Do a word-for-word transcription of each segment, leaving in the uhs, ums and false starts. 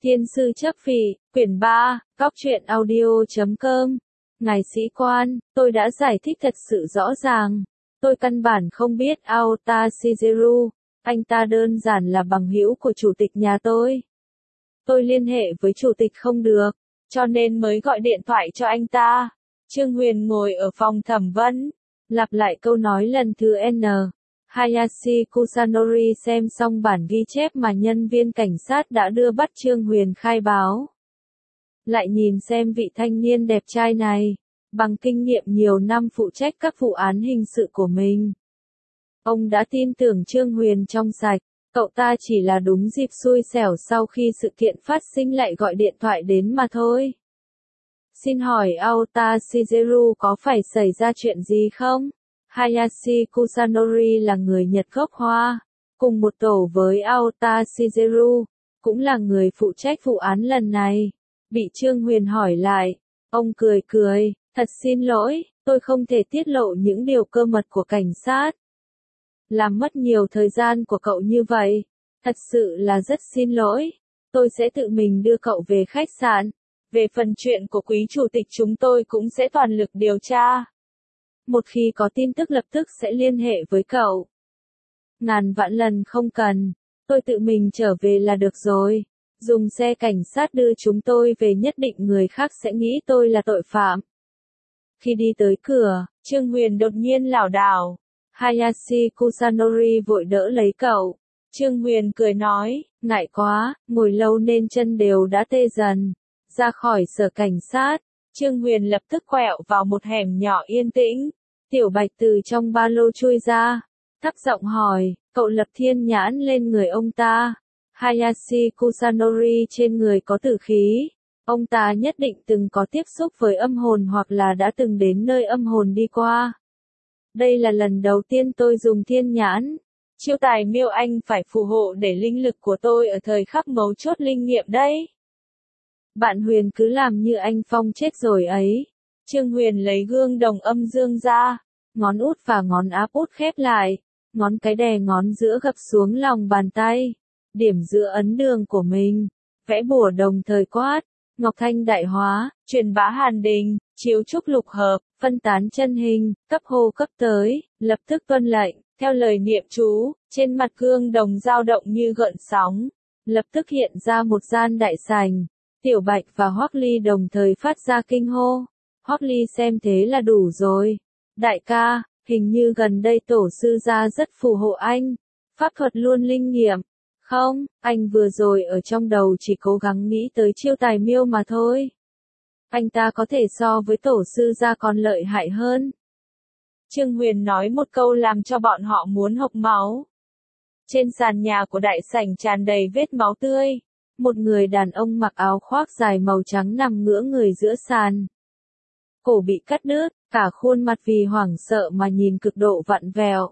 Thiên sư chấp vị, quyển ba, góc truyện audio chấm com. Ngài sĩ quan, tôi đã giải thích thật sự rõ ràng. Tôi căn bản không biết Aota Shigeru, anh ta đơn giản là bằng hữu của chủ tịch nhà tôi. Tôi liên hệ với chủ tịch không được, cho nên mới gọi điện thoại cho anh ta. Trương Huyền ngồi ở phòng thẩm vấn, lặp lại câu nói lần thứ N. Hayashi Kusanori xem xong bản ghi chép mà nhân viên cảnh sát đã đưa bắt Trương Huyền khai báo. Lại nhìn xem vị thanh niên đẹp trai này, bằng kinh nghiệm nhiều năm phụ trách các vụ án hình sự của mình. Ông đã tin tưởng Trương Huyền trong sạch, cậu ta chỉ là đúng dịp xui xẻo sau khi sự kiện phát sinh lại gọi điện thoại đến mà thôi. Xin hỏi Aota Shigeru có phải xảy ra chuyện gì không? Hayashi Kusanori là người Nhật gốc Hoa, cùng một tổ với Aota Shigeru, cũng là người phụ trách vụ án lần này. Bị Trương Huyền hỏi lại, ông cười cười, thật xin lỗi, tôi không thể tiết lộ những điều cơ mật của cảnh sát. Làm mất nhiều thời gian của cậu như vậy, thật sự là rất xin lỗi, tôi sẽ tự mình đưa cậu về khách sạn. Về phần chuyện của quý chủ tịch chúng tôi cũng sẽ toàn lực điều tra. Một khi có tin tức lập tức sẽ liên hệ với cậu. Ngàn vạn lần không cần, tôi tự mình trở về là được rồi. Dùng xe cảnh sát đưa chúng tôi về nhất định người khác sẽ nghĩ tôi là tội phạm. Khi đi tới cửa, Trương Huyền đột nhiên lảo đảo. Hayashi Kusanori vội đỡ lấy cậu. Trương Huyền cười nói, ngại quá, ngồi lâu nên chân đều đã tê dần. Ra khỏi sở cảnh sát, Trương Huyền lập tức quẹo vào một hẻm nhỏ yên tĩnh. Tiểu Bạch từ trong ba lô chui ra, thấp giọng hỏi, cậu lập thiên nhãn lên người ông ta. Hayashi Kusanori trên người có tử khí. Ông ta nhất định từng có tiếp xúc với âm hồn hoặc là đã từng đến nơi âm hồn đi qua. Đây là lần đầu tiên tôi dùng thiên nhãn. Chiêu tài miêu anh phải phù hộ để linh lực của tôi ở thời khắc mấu chốt linh nghiệm đấy. Bạn Huyền cứ làm như anh Phong chết rồi ấy. Trương Huyền lấy gương đồng âm dương ra, ngón út và ngón áp út khép lại, ngón cái đè ngón giữa gập xuống lòng bàn tay, điểm giữa ấn đường của mình, vẽ bùa đồng thời quát, Ngọc Thanh đại hóa, truyền bá hàn đình, chiếu trúc lục hợp, phân tán chân hình, cấp hô cấp tới, lập tức tuân lệnh, theo lời niệm chú, trên mặt gương đồng dao động như gợn sóng, lập tức hiện ra một gian đại sảnh. Tiểu Bạch và Hoắc Ly đồng thời phát ra kinh hô. Hoắc Ly xem thế là đủ rồi. Đại ca, hình như gần đây tổ sư gia rất phù hộ anh. Pháp thuật luôn linh nghiệm. Không, anh vừa rồi ở trong đầu chỉ cố gắng nghĩ tới chiêu tài miêu mà thôi. Anh ta có thể so với tổ sư gia còn lợi hại hơn. Trương Huyền nói một câu làm cho bọn họ muốn hộc máu. Trên sàn nhà của đại sảnh tràn đầy vết máu tươi. Một người đàn ông mặc áo khoác dài màu trắng nằm ngửa người giữa sàn. Cổ bị cắt đứt, cả khuôn mặt vì hoảng sợ mà nhìn cực độ vặn vẹo.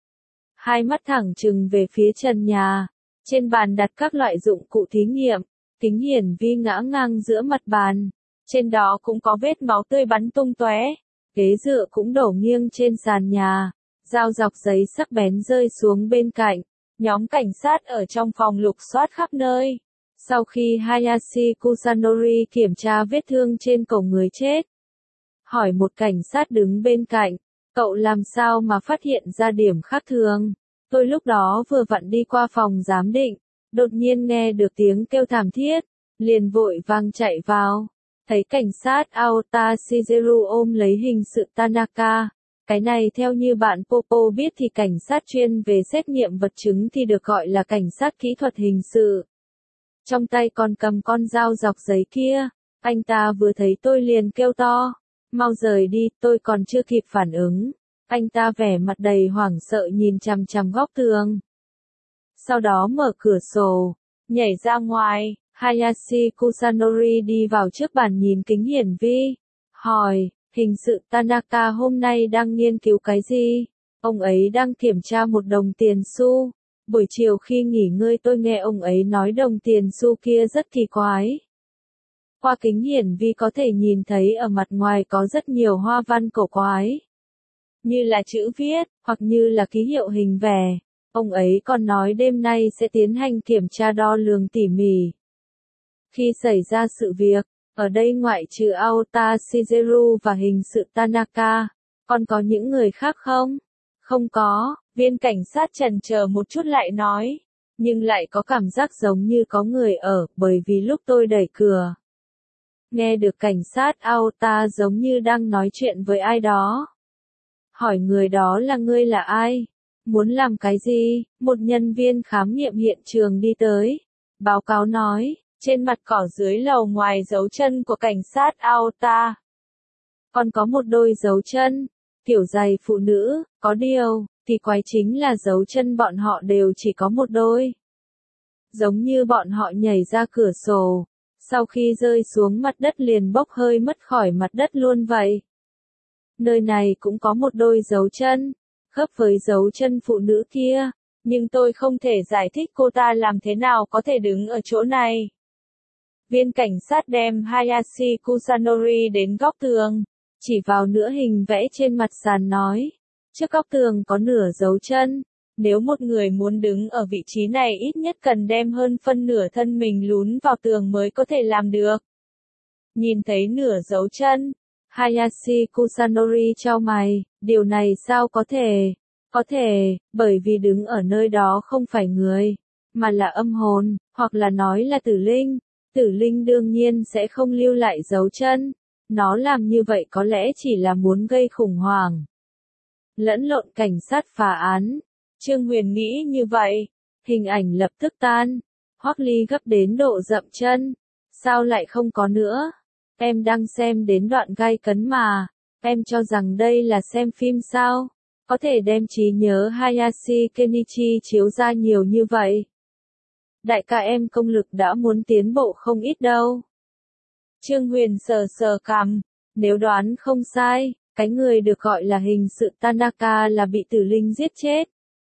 Hai mắt thẳng trừng về phía trần nhà. Trên bàn đặt các loại dụng cụ thí nghiệm. Kính hiển vi ngã ngang giữa mặt bàn. Trên đó cũng có vết máu tươi bắn tung tóe. Ghế dựa cũng đổ nghiêng trên sàn nhà. Dao dọc giấy sắc bén rơi xuống bên cạnh. Nhóm cảnh sát ở trong phòng lục soát khắp nơi. Sau khi Hayashi Kusanori kiểm tra vết thương trên cổ người chết, hỏi một cảnh sát đứng bên cạnh, cậu làm sao mà phát hiện ra điểm khác thường? Tôi lúc đó vừa vặn đi qua phòng giám định, đột nhiên nghe được tiếng kêu thảm thiết, liền vội vàng chạy vào, thấy cảnh sát Aota Shigeru ôm lấy hình sự Tanaka. Cái này theo như bạn Popo biết thì cảnh sát chuyên về xét nghiệm vật chứng thì được gọi là cảnh sát kỹ thuật hình sự. Trong tay còn cầm con dao dọc giấy kia, anh ta vừa thấy tôi liền kêu to, mau rời đi, tôi còn chưa kịp phản ứng. Anh ta vẻ mặt đầy hoảng sợ nhìn chằm chằm góc tường. Sau đó mở cửa sổ, nhảy ra ngoài, Hayashi Kusanori đi vào trước bàn nhìn kính hiển vi, hỏi, hình sự Tanaka hôm nay đang nghiên cứu cái gì? Ông ấy đang kiểm tra một đồng tiền xu. Buổi chiều khi nghỉ ngơi tôi nghe ông ấy nói đồng tiền xu kia rất kỳ quái. Qua kính hiển vi có thể nhìn thấy ở mặt ngoài có rất nhiều hoa văn cổ quái. Như là chữ viết, hoặc như là ký hiệu hình vẽ. Ông ấy còn nói đêm nay sẽ tiến hành kiểm tra đo lường tỉ mỉ. Khi xảy ra sự việc, ở đây ngoại trừ Aota Shigeru và hình sự Tanaka, còn có những người khác không? Không có, viên cảnh sát chần chờ một chút lại nói. Nhưng lại có cảm giác giống như có người ở, bởi vì lúc tôi đẩy cửa. Nghe được cảnh sát Aota giống như đang nói chuyện với ai đó. Hỏi người đó là ngươi là ai? Muốn làm cái gì? Một nhân viên khám nghiệm hiện trường đi tới. Báo cáo nói, trên mặt cỏ dưới lầu ngoài dấu chân của cảnh sát Aota. Còn có một đôi dấu chân, kiểu giày phụ nữ, có điều, thì quái chính là dấu chân bọn họ đều chỉ có một đôi. Giống như bọn họ nhảy ra cửa sổ, sau khi rơi xuống mặt đất liền bốc hơi mất khỏi mặt đất luôn vậy. Nơi này cũng có một đôi dấu chân, khớp với dấu chân phụ nữ kia, nhưng tôi không thể giải thích cô ta làm thế nào có thể đứng ở chỗ này. Viên cảnh sát đem Hayashi Kusanori đến góc tường, chỉ vào nửa hình vẽ trên mặt sàn nói, trước góc tường có nửa dấu chân, nếu một người muốn đứng ở vị trí này ít nhất cần đem hơn phân nửa thân mình lún vào tường mới có thể làm được. Nhìn thấy nửa dấu chân, Hayashi Kusanori chau mày, điều này sao có thể? Có thể, bởi vì đứng ở nơi đó không phải người, mà là âm hồn, hoặc là nói là tử linh. Tử linh đương nhiên sẽ không lưu lại dấu chân. Nó làm như vậy có lẽ chỉ là muốn gây khủng hoảng. Lẫn lộn cảnh sát phá án. Trương Huyền nghĩ như vậy. Hình ảnh lập tức tan. Hoắc Ly gấp đến độ dậm chân. Sao lại không có nữa? Em đang xem đến đoạn gay cấn mà. Em cho rằng đây là xem phim sao? Có thể đem trí nhớ Hayashi Kenichi chiếu ra nhiều như vậy. Đại ca em công lực đã muốn tiến bộ không ít đâu. Trương Huyền sờ sờ cằm, nếu đoán không sai, cái người được gọi là hình sự Tanaka là bị tử linh giết chết.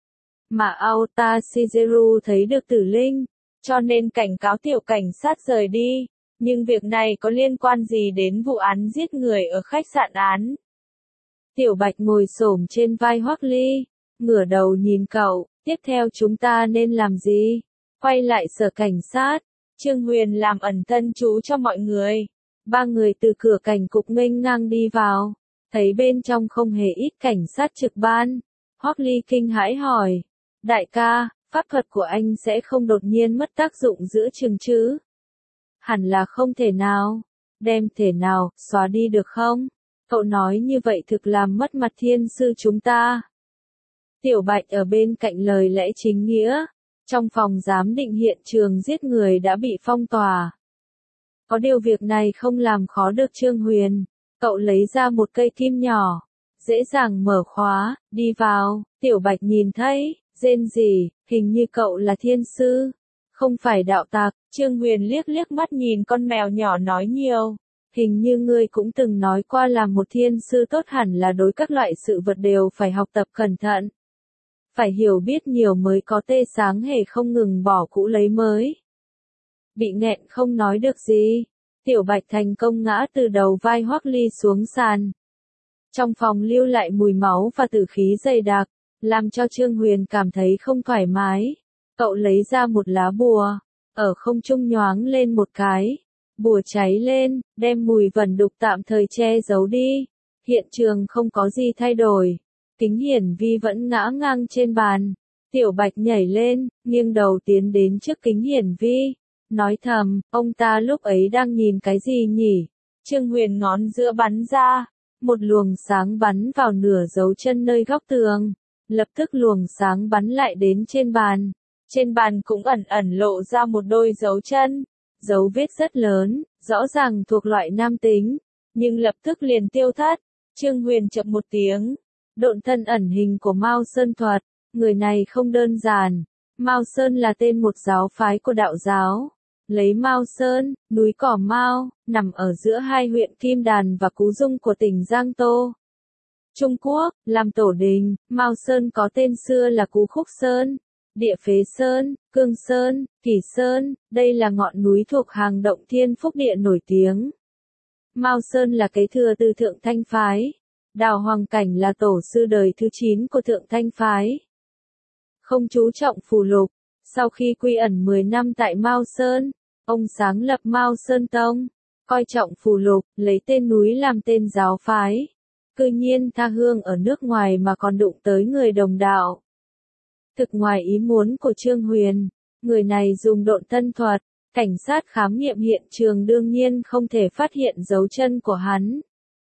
Mà Aota Shigeru thấy được tử linh, cho nên cảnh cáo tiểu cảnh sát rời đi, nhưng việc này có liên quan gì đến vụ án giết người ở khách sạn án? Tiểu Bạch ngồi xổm trên vai Hoắc Ly, ngửa đầu nhìn cậu, tiếp theo chúng ta nên làm gì? Quay lại sở cảnh sát, Trương Huyền làm ẩn thân chú cho mọi người. Ba người từ cửa cảnh cục nghênh ngang đi vào, thấy bên trong không hề ít cảnh sát trực ban. Hoắc Ly kinh hãi hỏi, đại ca, pháp thuật của anh sẽ không đột nhiên mất tác dụng giữa chừng chứ? Hẳn là không thể nào. Đem thể nào, xóa đi được không? Cậu nói như vậy thực làm mất mặt thiên sư chúng ta. Tiểu Bạch ở bên cạnh lời lẽ chính nghĩa. Trong phòng giám định hiện trường giết người đã bị phong tỏa. Có điều việc này không làm khó được Trương Huyền. Cậu lấy ra một cây kim nhỏ. Dễ dàng mở khóa, đi vào. Tiểu Bạch nhìn thấy, rên rỉ, hình như cậu là thiên sư. Không phải đạo tặc. Trương Huyền liếc liếc mắt nhìn con mèo nhỏ nói nhiều. Hình như ngươi cũng từng nói qua là một thiên sư tốt hẳn là đối các loại sự vật đều phải học tập cẩn thận. Phải hiểu biết nhiều mới có tê sáng hề không ngừng bỏ cũ lấy mới. Bị nghẹn không nói được gì. Tiểu Bạch thành công ngã từ đầu vai Hoắc Ly xuống sàn. Trong phòng lưu lại mùi máu và tử khí dày đặc, làm cho Trương Huyền cảm thấy không thoải mái. Cậu lấy ra một lá bùa, ở không trung nhoáng lên một cái. Bùa cháy lên, đem mùi vẩn đục tạm thời che giấu đi. Hiện trường không có gì thay đổi. Kính hiển vi vẫn ngã ngang trên bàn. Tiểu Bạch nhảy lên, nghiêng đầu tiến đến trước kính hiển vi. Nói thầm, ông ta lúc ấy đang nhìn cái gì nhỉ? Trương Huyền ngón giữa bắn ra. Một luồng sáng bắn vào nửa dấu chân nơi góc tường. Lập tức luồng sáng bắn lại đến trên bàn. Trên bàn cũng ẩn ẩn lộ ra một đôi dấu chân. Dấu vết rất lớn, rõ ràng thuộc loại nam tính. Nhưng lập tức liền tiêu thất. Trương Huyền chậm một tiếng. Độn thân ẩn hình của Mao Sơn thuật, người này không đơn giản. Mao Sơn là tên một giáo phái của đạo giáo. Lấy Mao Sơn, núi cỏ Mao, nằm ở giữa hai huyện Kim Đàn và Cú Dung của tỉnh Giang Tô, Trung Quốc, làm tổ đình. Mao Sơn có tên xưa là Cú Khúc Sơn, Địa Phế Sơn, Cương Sơn, Kỳ Sơn, đây là ngọn núi thuộc hàng động Thiên Phúc Địa nổi tiếng. Mao Sơn là kế thừa từ Thượng Thanh Phái. Đào Hoàng Cảnh là tổ sư đời thứ chín của Thượng Thanh Phái. Không chú trọng phù lục, sau khi quy ẩn mười năm tại Mao Sơn, Ông sáng lập Mao Sơn Tông, coi trọng phù lục, lấy tên núi làm tên giáo phái. Cư nhiên tha hương ở nước ngoài mà còn đụng tới người đồng đạo. Thực ngoài ý muốn của Trương Huyền, người này dùng độn thân thuật, cảnh sát khám nghiệm hiện trường đương nhiên không thể phát hiện dấu chân của hắn.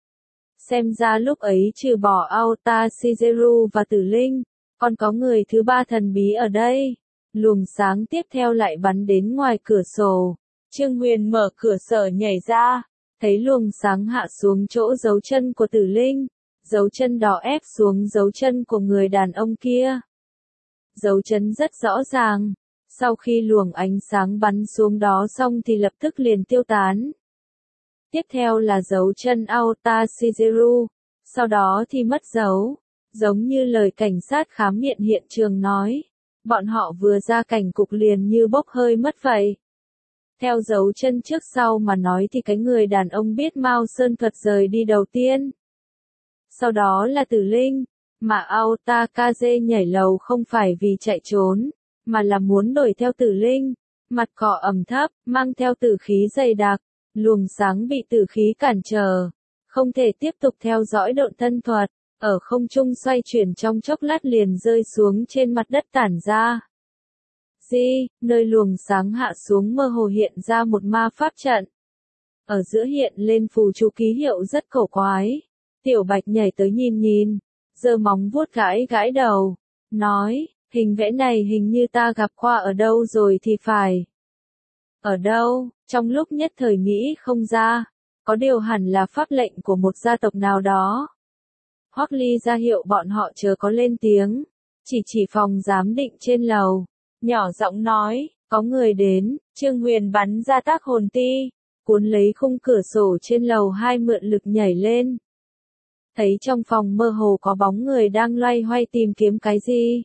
Xem ra lúc ấy trừ bỏ Aota Shigeru và Tử Linh, còn có người thứ ba thần bí ở đây. Luồng sáng tiếp theo lại bắn đến ngoài cửa sổ. Trương Huyền mở cửa sổ nhảy ra, thấy luồng sáng hạ xuống chỗ dấu chân của Tử Linh, dấu chân đó ép xuống dấu chân của người đàn ông kia. Dấu chân rất rõ ràng, sau khi luồng ánh sáng bắn xuống đó xong thì lập tức liền tiêu tán. Tiếp theo là dấu chân Aota Shigeru, sau đó thì mất dấu, giống như lời cảnh sát khám nghiệm hiện trường nói. Bọn họ vừa ra cảnh cục liền như bốc hơi mất vậy. Theo dấu chân trước sau mà nói thì cái người đàn ông biết Mao Sơn thuật rời đi đầu tiên. Sau đó là Tử Linh, mà Aota Kaze nhảy lầu không phải vì chạy trốn, mà là muốn đuổi theo Tử Linh. Mặt cỏ ẩm thấp, mang theo tử khí dày đặc, luồng sáng bị tử khí cản trở, không thể tiếp tục theo dõi độn thân thuật. Ở không trung xoay chuyển trong chốc lát liền rơi xuống trên mặt đất tản ra. Di, nơi luồng sáng hạ xuống mơ hồ hiện ra một ma pháp trận. Ở giữa hiện lên phù chú ký hiệu rất cổ quái. Tiểu Bạch nhảy tới nhìn nhìn, giơ móng vuốt gãi gãi đầu, nói, hình vẽ này hình như ta gặp qua ở đâu rồi thì phải. Ở đâu? Trong lúc nhất thời nghĩ không ra, có điều hẳn là pháp lệnh của một gia tộc nào đó. Hoắc Ly ra hiệu bọn họ chớ có lên tiếng, chỉ chỉ phòng giám định trên lầu, nhỏ giọng nói, có người đến. Trương Huyền bắn ra tác hồn ti, cuốn lấy khung cửa sổ trên lầu hai mượn lực nhảy lên. Thấy trong phòng mơ hồ có bóng người đang loay hoay tìm kiếm cái gì.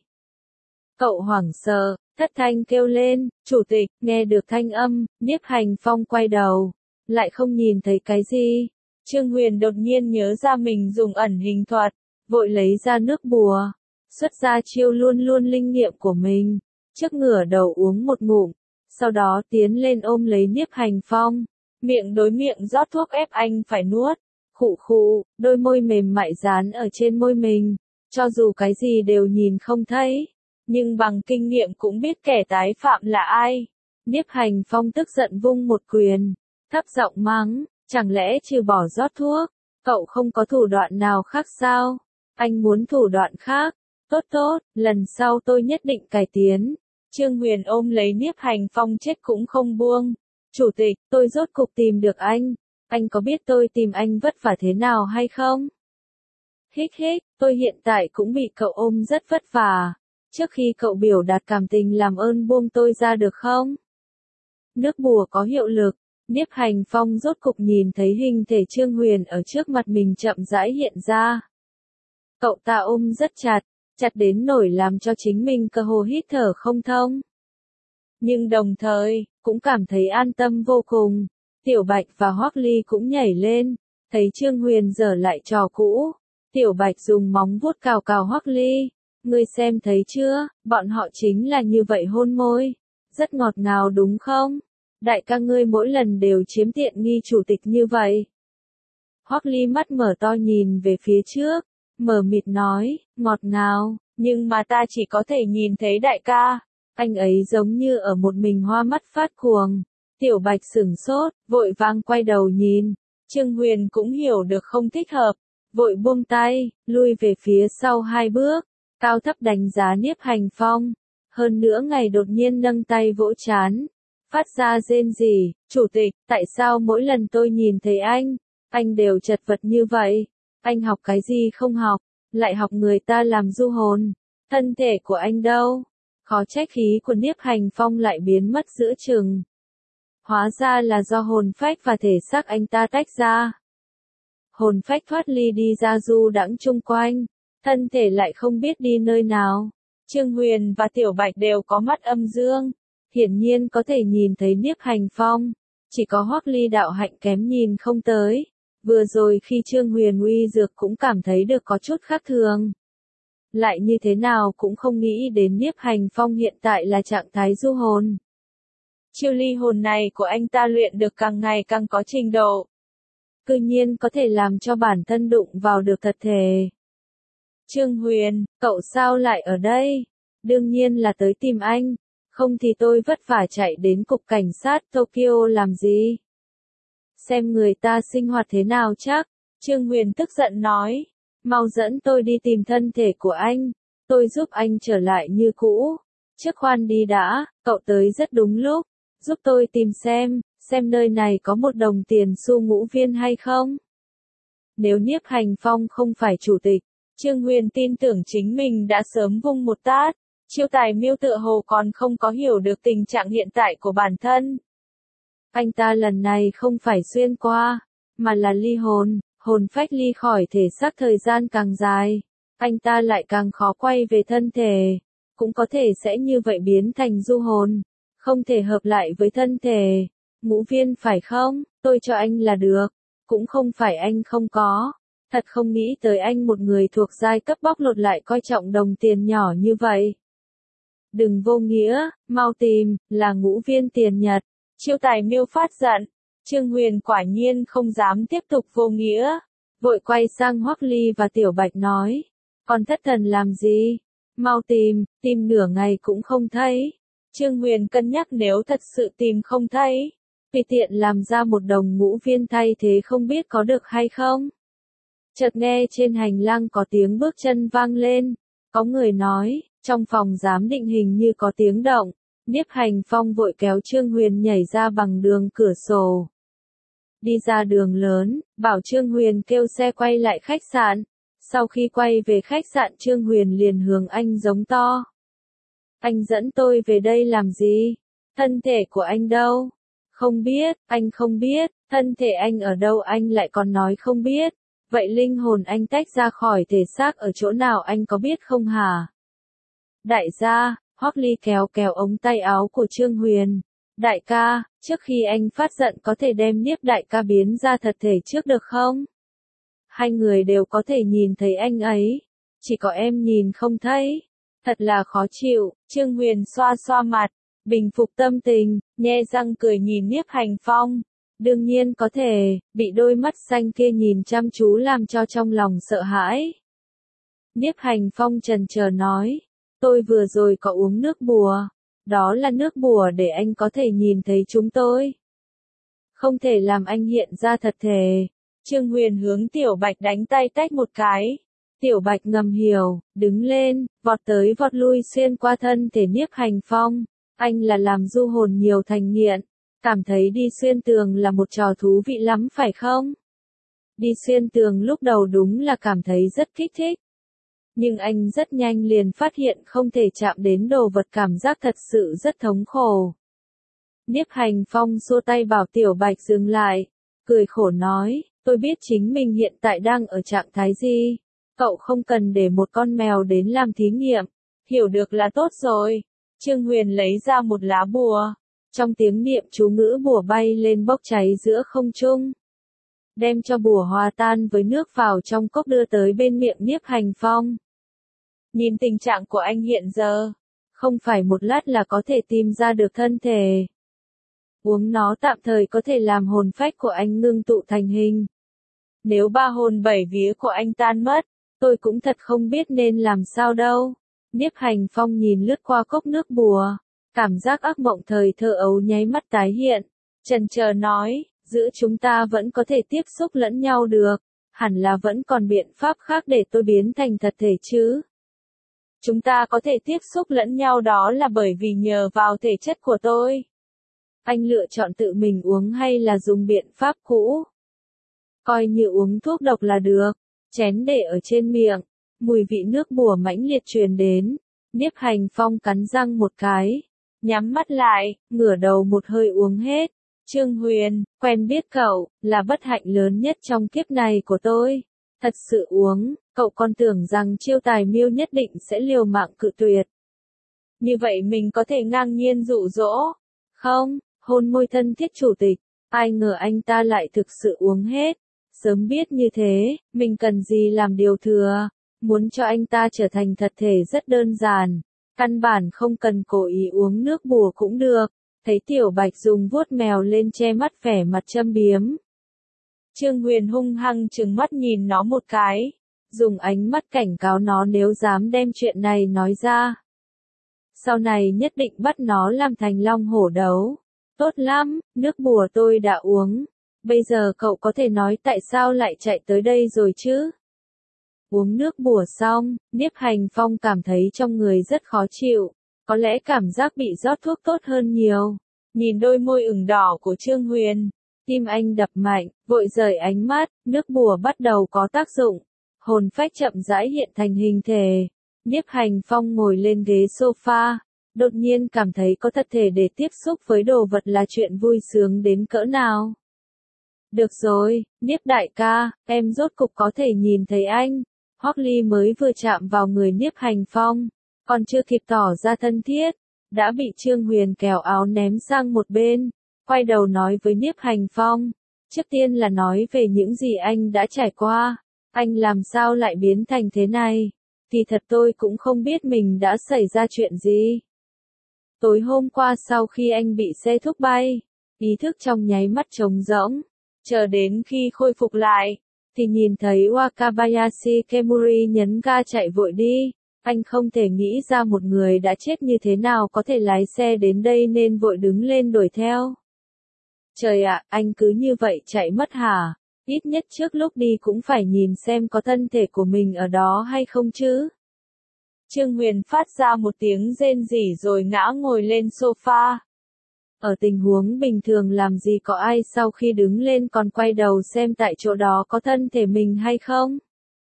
Cậu hoảng sợ, thất thanh kêu lên, chủ tịch. Nghe được thanh âm, Nhiếp Hành Phong quay đầu, lại không nhìn thấy cái gì. Trương Huyền đột nhiên nhớ ra mình dùng ẩn hình thuật, vội lấy ra nước bùa, xuất ra chiêu luôn luôn linh nghiệm của mình, trước ngửa đầu uống một ngụm, sau đó tiến lên ôm lấy Nhiếp Hành Phong, miệng đối miệng rót thuốc ép anh phải nuốt. Khụ khụ, đôi môi mềm mại dán ở trên môi mình, cho dù cái gì đều nhìn không thấy, nhưng bằng kinh nghiệm cũng biết kẻ tái phạm là ai. Nhiếp Hành Phong tức giận vung một quyền, thấp giọng mắng, chẳng lẽ trừ bỏ rót thuốc, cậu không có thủ đoạn nào khác sao? Anh muốn thủ đoạn khác? Tốt tốt, lần sau tôi nhất định cải tiến. Trương Huyền ôm lấy Nhiếp Hành Phong chết cũng không buông. Chủ tịch, tôi rốt cục tìm được anh. Anh có biết tôi tìm anh vất vả thế nào hay không? Hích hích, tôi hiện tại cũng bị cậu ôm rất vất vả. Trước khi cậu biểu đạt cảm tình làm ơn buông tôi ra được không? Nước bùa có hiệu lực. Nhiếp Hành Phong rốt cục nhìn thấy hình thể Trương Huyền ở trước mặt mình chậm rãi hiện ra. Cậu ta ôm rất chặt, chặt đến nỗi làm cho chính mình cơ hồ hít thở không thông. Nhưng đồng thời, cũng cảm thấy an tâm vô cùng. Tiểu Bạch và Hoắc Ly cũng nhảy lên, thấy Trương Huyền dở lại trò cũ. Tiểu Bạch dùng móng vuốt cào cào Hoắc Ly. Ngươi xem thấy chưa, bọn họ chính là như vậy hôn môi. Rất ngọt ngào đúng không? Đại ca ngươi mỗi lần đều chiếm tiện nghi chủ tịch như vậy. Hoắc Ly mắt mở to nhìn về phía trước, mờ mịt nói, ngọt ngào, nhưng mà ta chỉ có thể nhìn thấy đại ca. Anh ấy giống như ở một mình hoa mắt phát cuồng. Tiểu Bạch sửng sốt, vội vang quay đầu nhìn. Trương Huyền cũng hiểu được không thích hợp, vội buông tay, lui về phía sau hai bước, cao thấp đánh giá Nhiếp Hành Phong. Hơn nữa ngày đột nhiên nâng tay vỗ trán, phát ra rên rỉ, chủ tịch, tại sao mỗi lần tôi nhìn thấy anh, anh đều chật vật như vậy? Anh học cái gì không học, lại học người ta làm du hồn? Thân thể của anh đâu? Khó trách khí của Nhiếp Hành Phong lại biến mất giữa chừng. Hóa ra là do hồn phách và thể xác anh ta tách ra. Hồn phách thoát ly đi ra du đãng chung quanh, thân thể lại không biết đi nơi nào. Trương Huyền và Tiểu Bạch đều có mắt âm dương, hiển nhiên có thể nhìn thấy Nhiếp Hành Phong, chỉ có Hoắc Ly đạo hạnh kém nhìn không tới. Vừa rồi khi Trương Huyền uy dược cũng cảm thấy được có chút khác thường. Lại như thế nào cũng không nghĩ đến Nhiếp Hành Phong hiện tại là trạng thái du hồn. Chiêu ly hồn này của anh ta luyện được càng ngày càng có trình độ. Cư nhiên có thể làm cho bản thân đụng vào được thật thể. Trương Huyền, cậu sao lại ở đây? Đương nhiên là tới tìm anh, không thì tôi vất vả chạy đến cục cảnh sát Tokyo làm gì? Xem người ta sinh hoạt thế nào chắc. Trương Huyền tức giận nói, mau dẫn tôi đi tìm thân thể của anh, tôi giúp anh trở lại như cũ. Trước khoan đi đã, cậu tới rất đúng lúc, giúp tôi tìm xem, xem nơi này có một đồng tiền xu ngũ viên hay không. Nếu Nhiếp Hành Phong không phải chủ tịch, Trương Huyền tin tưởng chính mình đã sớm vung một tát. Chiêu Tài Miêu tựa hồ còn không có hiểu được tình trạng hiện tại của bản thân. Anh ta lần này không phải xuyên qua, mà là ly hồn, hồn phách ly khỏi thể xác thời gian càng dài, anh ta lại càng khó quay về thân thể, cũng có thể sẽ như vậy biến thành du hồn, không thể hợp lại với thân thể. Ngũ viên phải không? Tôi cho anh là được, cũng không phải anh không có. Thật không nghĩ tới anh một người thuộc giai cấp bóc lột lại coi trọng đồng tiền nhỏ như vậy. Đừng vô nghĩa, mau tìm, là ngũ viên tiền Nhật. Chiêu Tài Miêu phát giận, Trương Huyền quả nhiên không dám tiếp tục vô nghĩa, vội quay sang Hoắc Ly và Tiểu Bạch nói, còn thất thần làm gì? Mau tìm, tìm nửa ngày cũng không thấy. Trương Huyền cân nhắc nếu thật sự tìm không thấy, tùy tiện làm ra một đồng ngũ viên thay thế không biết có được hay không. Chợt nghe trên hành lang có tiếng bước chân vang lên, có người nói, trong phòng giám định hình như có tiếng động. Nhiếp Hành Phong vội kéo Trương Huyền nhảy ra bằng đường cửa sổ. Đi ra đường lớn, bảo Trương Huyền kêu xe quay lại khách sạn. Sau khi quay về khách sạn Trương Huyền liền hướng anh giống to. Anh dẫn tôi về đây làm gì? Thân thể của anh đâu? Không biết, anh không biết, thân thể anh ở đâu anh lại còn nói không biết. Vậy linh hồn anh tách ra khỏi thể xác ở chỗ nào anh có biết không hả? Đại gia, Hoắc Ly kéo kéo ống tay áo của Trương Huyền. Đại ca, trước khi anh phát giận có thể đem Nhiếp đại ca biến ra thật thể trước được không? Hai người đều có thể nhìn thấy anh ấy. Chỉ có em nhìn không thấy. Thật là khó chịu, Trương Huyền xoa xoa mặt, bình phục tâm tình, nhe răng cười nhìn Nhiếp Hành Phong. Đương nhiên có thể, bị đôi mắt xanh kia nhìn chăm chú làm cho trong lòng sợ hãi. Nhiếp Hành Phong chần chờ nói. Tôi vừa rồi có uống nước bùa, đó là nước bùa để anh có thể nhìn thấy chúng tôi. Không thể làm anh hiện ra thật thể. Trương Huyền hướng Tiểu Bạch đánh tay tách một cái. Tiểu Bạch ngầm hiểu, đứng lên, vọt tới vọt lui xuyên qua thân thể Nhiếp Hành Phong. Anh là làm du hồn nhiều thành nghiện, cảm thấy đi xuyên tường là một trò thú vị lắm phải không? Đi xuyên tường lúc đầu đúng là cảm thấy rất kích thích. Nhưng anh rất nhanh liền phát hiện không thể chạm đến đồ vật, cảm giác thật sự rất thống khổ. Nhiếp Hành Phong xua tay bảo Tiểu Bạch dừng lại, cười khổ nói, tôi biết chính mình hiện tại đang ở trạng thái gì, cậu không cần để một con mèo đến làm thí nghiệm, hiểu được là tốt rồi. Trương Huyền lấy ra một lá bùa, trong tiếng niệm chú ngữ bùa bay lên bốc cháy giữa không trung. Đem cho bùa hòa tan với nước vào trong cốc đưa tới bên miệng Nhiếp Hành Phong. Nhìn tình trạng của anh hiện giờ, không phải một lát là có thể tìm ra được thân thể. Uống nó tạm thời có thể làm hồn phách của anh ngưng tụ thành hình. Nếu ba hồn bảy vía của anh tan mất, tôi cũng thật không biết nên làm sao đâu. Nhiếp Hành Phong nhìn lướt qua cốc nước bùa, cảm giác ác mộng thời thơ ấu nháy mắt tái hiện, chần chờ nói, giữa chúng ta vẫn có thể tiếp xúc lẫn nhau được, hẳn là vẫn còn biện pháp khác để tôi biến thành thật thể chứ. Chúng ta có thể tiếp xúc lẫn nhau đó là bởi vì nhờ vào thể chất của tôi. Anh lựa chọn tự mình uống hay là dùng biện pháp cũ? Coi như uống thuốc độc là được. Chén để ở trên miệng, mùi vị nước bùa mãnh liệt truyền đến. Nhiếp Hành Phong cắn răng một cái, nhắm mắt lại, ngửa đầu một hơi uống hết. Trương Huyền, quen biết cậu, là bất hạnh lớn nhất trong kiếp này của tôi. Thật sự uống, cậu còn tưởng rằng Chiêu Tài Miêu nhất định sẽ liều mạng cự tuyệt. Như vậy mình có thể ngang nhiên dụ dỗ. Không, hôn môi thân thiết chủ tịch, ai ngờ anh ta lại thực sự uống hết. Sớm biết như thế, mình cần gì làm điều thừa. Muốn cho anh ta trở thành thật thể rất đơn giản. Căn bản không cần cố ý uống nước bùa cũng được. Thấy Tiểu Bạch dùng vuốt mèo lên che mắt vẻ mặt châm biếm. Trương Huyền hung hăng trừng mắt nhìn nó một cái, dùng ánh mắt cảnh cáo nó nếu dám đem chuyện này nói ra. Sau này nhất định bắt nó làm thành long hổ đấu. Tốt lắm, nước bùa tôi đã uống. Bây giờ cậu có thể nói tại sao lại chạy tới đây rồi chứ? Uống nước bùa xong, Niếp Hành Phong cảm thấy trong người rất khó chịu. Có lẽ cảm giác bị rót thuốc tốt hơn nhiều. Nhìn đôi môi ửng đỏ của Trương Huyền, tim anh đập mạnh, vội rời ánh mắt, nước bùa bắt đầu có tác dụng. Hồn phách chậm rãi hiện thành hình thể. Niếp Hành Phong ngồi lên ghế sofa, đột nhiên cảm thấy có thật thể để tiếp xúc với đồ vật là chuyện vui sướng đến cỡ nào. Được rồi, Niếp đại ca, em rốt cục có thể nhìn thấy anh. Hoắc Ly mới vừa chạm vào người Niếp Hành Phong, còn chưa kịp tỏ ra thân thiết, đã bị Trương Huyền kéo áo ném sang một bên, quay đầu nói với Niếp Hành Phong. Trước tiên là nói về những gì anh đã trải qua, anh làm sao lại biến thành thế này, thì thật tôi cũng không biết mình đã xảy ra chuyện gì. Tối hôm qua sau khi anh bị xe thúc bay, ý thức trong nháy mắt trống rỗng, chờ đến khi khôi phục lại, thì nhìn thấy Wakabayashi Kemuri nhấn ga chạy vội đi. Anh không thể nghĩ ra một người đã chết như thế nào có thể lái xe đến đây nên vội đứng lên đuổi theo. Trời ạ, anh cứ như vậy chạy mất hả? Ít nhất trước lúc đi cũng phải nhìn xem có thân thể của mình ở đó hay không chứ. Trương Huyền phát ra một tiếng rên rỉ rồi ngã ngồi lên sofa. Ở tình huống bình thường làm gì có ai sau khi đứng lên còn quay đầu xem tại chỗ đó có thân thể mình hay không.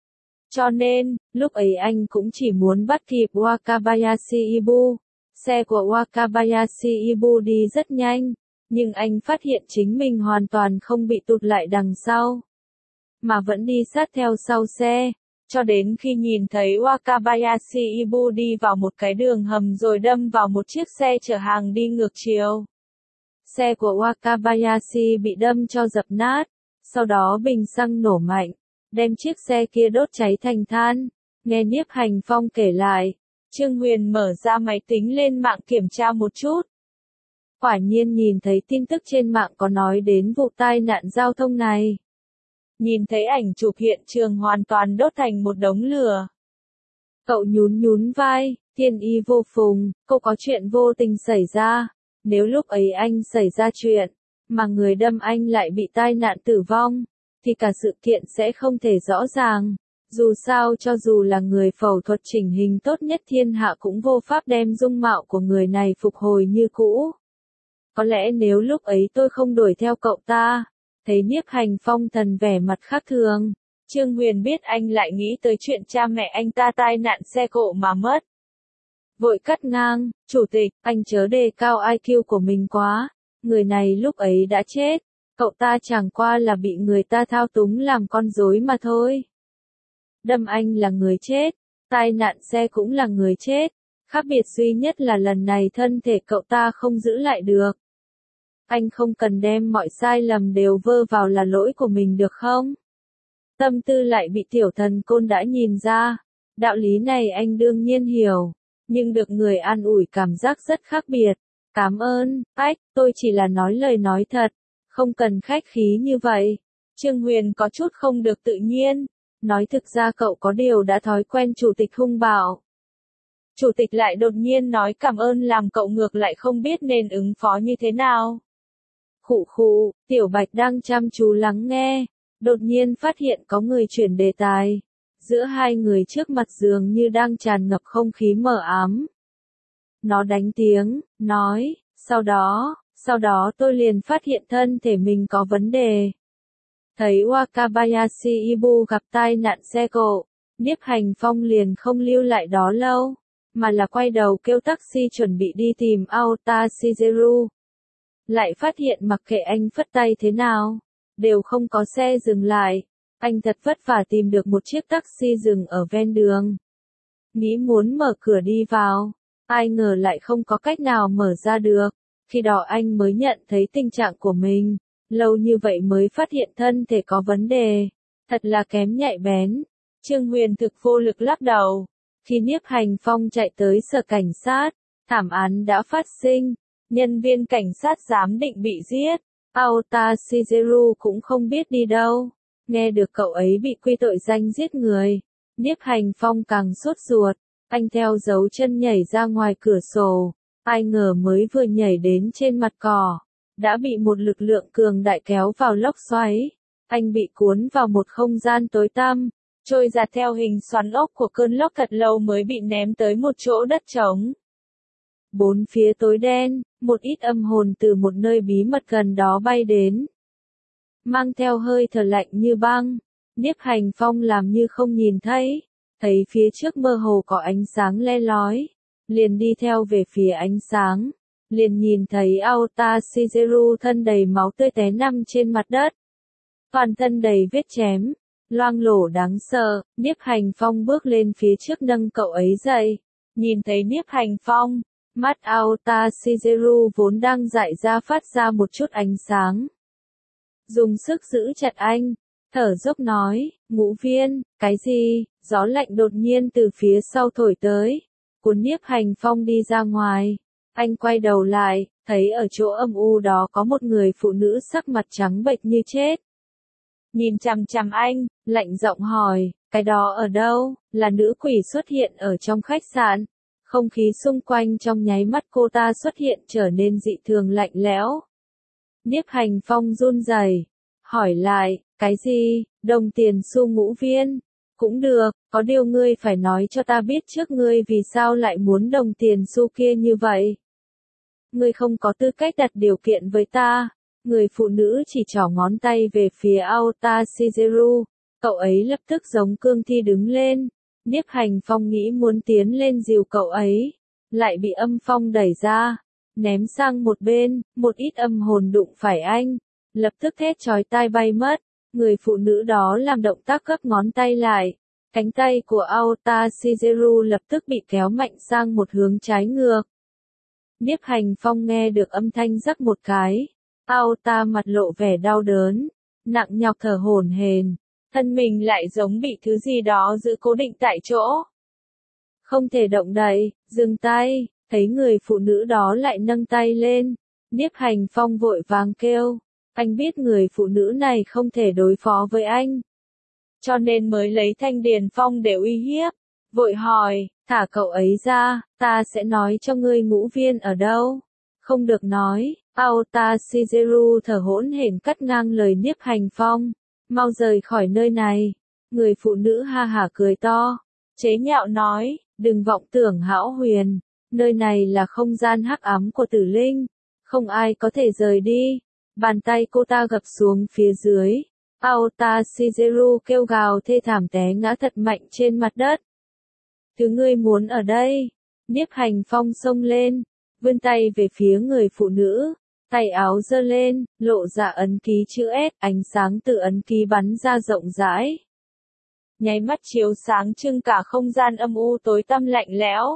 Cho nên, lúc ấy anh cũng chỉ muốn bắt kịp Wakabayashi Ibu. Xe của Wakabayashi Ibu đi rất nhanh, nhưng anh phát hiện chính mình hoàn toàn không bị tụt lại đằng sau, mà vẫn đi sát theo sau xe, cho đến khi nhìn thấy Wakabayashi Ibu đi vào một cái đường hầm rồi đâm vào một chiếc xe chở hàng đi ngược chiều. Xe của Wakabayashi bị đâm cho dập nát, sau đó bình xăng nổ mạnh, đem chiếc xe kia đốt cháy thành than. Nghe Niếp Hành Phong kể lại, Trương Huyền mở ra máy tính lên mạng kiểm tra một chút. Quả nhiên nhìn thấy tin tức trên mạng có nói đến vụ tai nạn giao thông này. Nhìn thấy ảnh chụp hiện trường hoàn toàn đốt thành một đống lửa. Cậu nhún nhún vai, thiên y vô phùng, cậu có chuyện vô tình xảy ra. Nếu lúc ấy anh xảy ra chuyện, mà người đâm anh lại bị tai nạn tử vong, thì cả sự kiện sẽ không thể rõ ràng. Dù sao cho dù là người phẫu thuật chỉnh hình tốt nhất thiên hạ cũng vô pháp đem dung mạo của người này phục hồi như cũ. Có lẽ nếu lúc ấy tôi không đuổi theo cậu ta, thấy Niếp Hành Phong thần vẻ mặt khác thường, Trương Huyền biết anh lại nghĩ tới chuyện cha mẹ anh ta tai nạn xe cộ mà mất. Vội cắt ngang, chủ tịch, anh chớ đề cao i kiu của mình quá, người này lúc ấy đã chết, cậu ta chẳng qua là bị người ta thao túng làm con rối mà thôi. Đâm anh là người chết, tai nạn xe cũng là người chết, khác biệt duy nhất là lần này thân thể cậu ta không giữ lại được. Anh không cần đem mọi sai lầm đều vơ vào là lỗi của mình được không? Tâm tư lại bị tiểu thần côn đã nhìn ra, đạo lý này anh đương nhiên hiểu, nhưng được người an ủi cảm giác rất khác biệt. Cảm ơn, ách, tôi chỉ là nói lời nói thật, không cần khách khí như vậy. Trương Huyền có chút không được tự nhiên, nói thực ra cậu có điều đã thói quen chủ tịch hung bạo. Chủ tịch lại đột nhiên nói cảm ơn làm cậu ngược lại không biết nên ứng phó như thế nào. Khụ khụ, Tiểu Bạch đang chăm chú lắng nghe, đột nhiên phát hiện có người chuyển đề tài. Giữa hai người trước mặt dường như đang tràn ngập không khí mờ ám. Nó đánh tiếng, nói, sau đó, sau đó tôi liền phát hiện thân thể mình có vấn đề. Thấy Wakabayashi Ibu gặp tai nạn xe cộ, Niếp Hành Phong liền không lưu lại đó lâu, mà là quay đầu kêu taxi chuẩn bị đi tìm Aota Shigeru. Lại phát hiện mặc kệ anh phất tay thế nào, đều không có xe dừng lại. Anh thật vất vả tìm được một chiếc taxi dừng ở ven đường. Nghĩ muốn mở cửa đi vào, ai ngờ lại không có cách nào mở ra được. Khi đó anh mới nhận thấy tình trạng của mình, lâu như vậy mới phát hiện thân thể có vấn đề. Thật là kém nhạy bén. Trương Huyền thực vô lực lắc đầu. Khi Niếp Hành Phong chạy tới sở cảnh sát, thảm án đã phát sinh. Nhân viên cảnh sát giám định bị giết. Aota Shigeru cũng không biết đi đâu. Nghe được cậu ấy bị quy tội danh giết người. Nhiếp Hành Phong càng sốt ruột. Anh theo dấu chân nhảy ra ngoài cửa sổ. Ai ngờ mới vừa nhảy đến trên mặt cỏ. Đã bị một lực lượng cường đại kéo vào lốc xoáy. Anh bị cuốn vào một không gian tối tăm. Trôi giạt theo hình xoắn ốc của cơn lốc thật lâu mới bị ném tới một chỗ đất trống. Bốn phía tối đen, một ít âm hồn từ một nơi bí mật gần đó bay đến. Mang theo hơi thở lạnh như băng, Nhiếp Hành Phong làm như không nhìn thấy, thấy phía trước mơ hồ có ánh sáng le lói, liền đi theo về phía ánh sáng, liền nhìn thấy Aota Shigeru thân đầy máu tươi té nằm trên mặt đất. Toàn thân đầy vết chém, loang lổ đáng sợ, Nhiếp Hành Phong bước lên phía trước nâng cậu ấy dậy, nhìn thấy Nhiếp Hành Phong. Mắt Aota Shigeru vốn đang dại ra phát ra một chút ánh sáng. Dùng sức giữ chặt anh, thở dốc nói, Ngũ Viên, cái gì? Gió lạnh đột nhiên từ phía sau thổi tới, cuốn Nhiếp Hành Phong đi ra ngoài. Anh quay đầu lại, thấy ở chỗ âm u đó có một người phụ nữ sắc mặt trắng bệch như chết. Nhìn chằm chằm anh, lạnh giọng hỏi, cái đó ở đâu? Là nữ quỷ xuất hiện ở trong khách sạn. Không khí xung quanh trong nháy mắt cô ta xuất hiện trở nên dị thường lạnh lẽo. Nhiếp Hành Phong run rẩy, hỏi lại, cái gì? Đồng tiền xu Ngũ Viên? Cũng được, có điều ngươi phải nói cho ta biết trước ngươi vì sao lại muốn đồng tiền xu kia như vậy. Ngươi không có tư cách đặt điều kiện với ta. Người phụ nữ chỉ trỏ ngón tay về phía Aota Shigeru, cậu ấy lập tức giống cương thi đứng lên. Nhiếp Hành Phong nghĩ muốn tiến lên dìu cậu ấy, lại bị âm phong đẩy ra, ném sang một bên, một ít âm hồn đụng phải anh, lập tức thét chói tai bay mất. Người phụ nữ đó làm động tác gấp ngón tay lại, cánh tay của Aota Shigeru lập tức bị kéo mạnh sang một hướng trái ngược. Nhiếp Hành Phong nghe được âm thanh rắc một cái, Aota mặt lộ vẻ đau đớn, nặng nhọc thở hổn hển. Thân mình lại giống bị thứ gì đó giữ cố định tại chỗ. Không thể động đậy, dừng tay, thấy người phụ nữ đó lại nâng tay lên. Nhiếp Hành Phong vội vàng kêu, anh biết người phụ nữ này không thể đối phó với anh. Cho nên mới lấy thanh điền phong để uy hiếp. Vội hỏi, thả cậu ấy ra, ta sẽ nói cho ngươi Ngũ Viên ở đâu. Không được nói, Aota Shigeru thở hỗn hển cắt ngang lời Nhiếp Hành Phong. Mau rời khỏi nơi này. Người phụ nữ ha hả cười to, chế nhạo nói, đừng vọng tưởng hão huyền, nơi này là không gian hắc ám của tử linh, không ai có thể rời đi. Bàn tay cô ta gập xuống phía dưới, Aota Shigeru kêu gào thê thảm té ngã thật mạnh trên mặt đất. Thứ ngươi muốn ở đây? Nhiếp Hành Phong xông lên, vươn tay về phía người phụ nữ. Tay áo giơ lên, lộ ra ấn ký chữ S, ánh sáng từ ấn ký bắn ra rộng rãi. Nháy mắt chiếu sáng trưng cả không gian âm u tối tăm lạnh lẽo.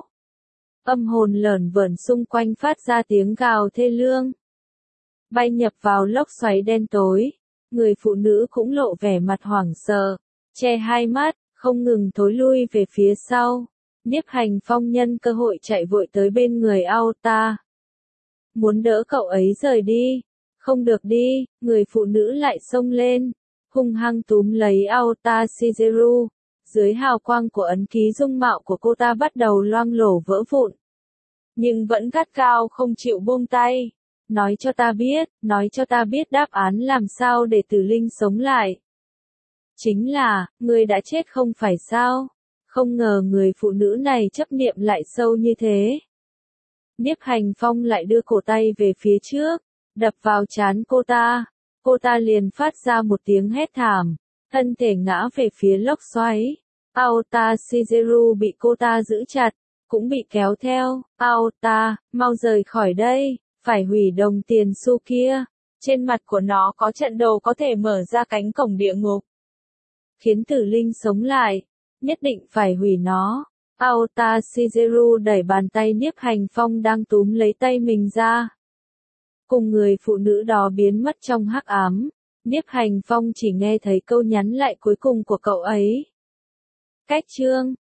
Âm hồn lởn vởn xung quanh phát ra tiếng gào thê lương. Bay nhập vào lốc xoáy đen tối, người phụ nữ cũng lộ vẻ mặt hoảng sợ, che hai mắt, không ngừng thối lui về phía sau. Nhiếp Hành Phong nhân cơ hội chạy vội tới bên người Aota. Muốn đỡ cậu ấy rời đi. Không được đi, người phụ nữ lại xông lên, hung hăng túm lấy Aota Shigeru. Dưới hào quang của ấn ký dung mạo của cô ta bắt đầu loang lổ vỡ vụn. Nhưng vẫn gắt cao không chịu buông tay. Nói cho ta biết, nói cho ta biết đáp án làm sao để tử linh sống lại. Chính là, người đã chết không phải sao? Không ngờ người phụ nữ này chấp niệm lại sâu như thế. Nhiếp Hành Phong lại đưa cổ tay về phía trước, đập vào trán cô ta. Cô ta liền phát ra một tiếng hét thảm, thân thể ngã về phía lốc xoáy. Aota Shigeru bị cô ta giữ chặt, cũng bị kéo theo. Aota, mau rời khỏi đây, phải hủy đồng tiền xu kia. Trên mặt của nó có trận đồ có thể mở ra cánh cổng địa ngục. Khiến tử linh sống lại, nhất định phải hủy nó. Aota Shigeru đẩy bàn tay Nhiếp Hành Phong đang túm lấy tay mình ra. Cùng người phụ nữ đó biến mất trong hắc ám. Nhiếp Hành Phong chỉ nghe thấy câu nhắn lại cuối cùng của cậu ấy. Cách chương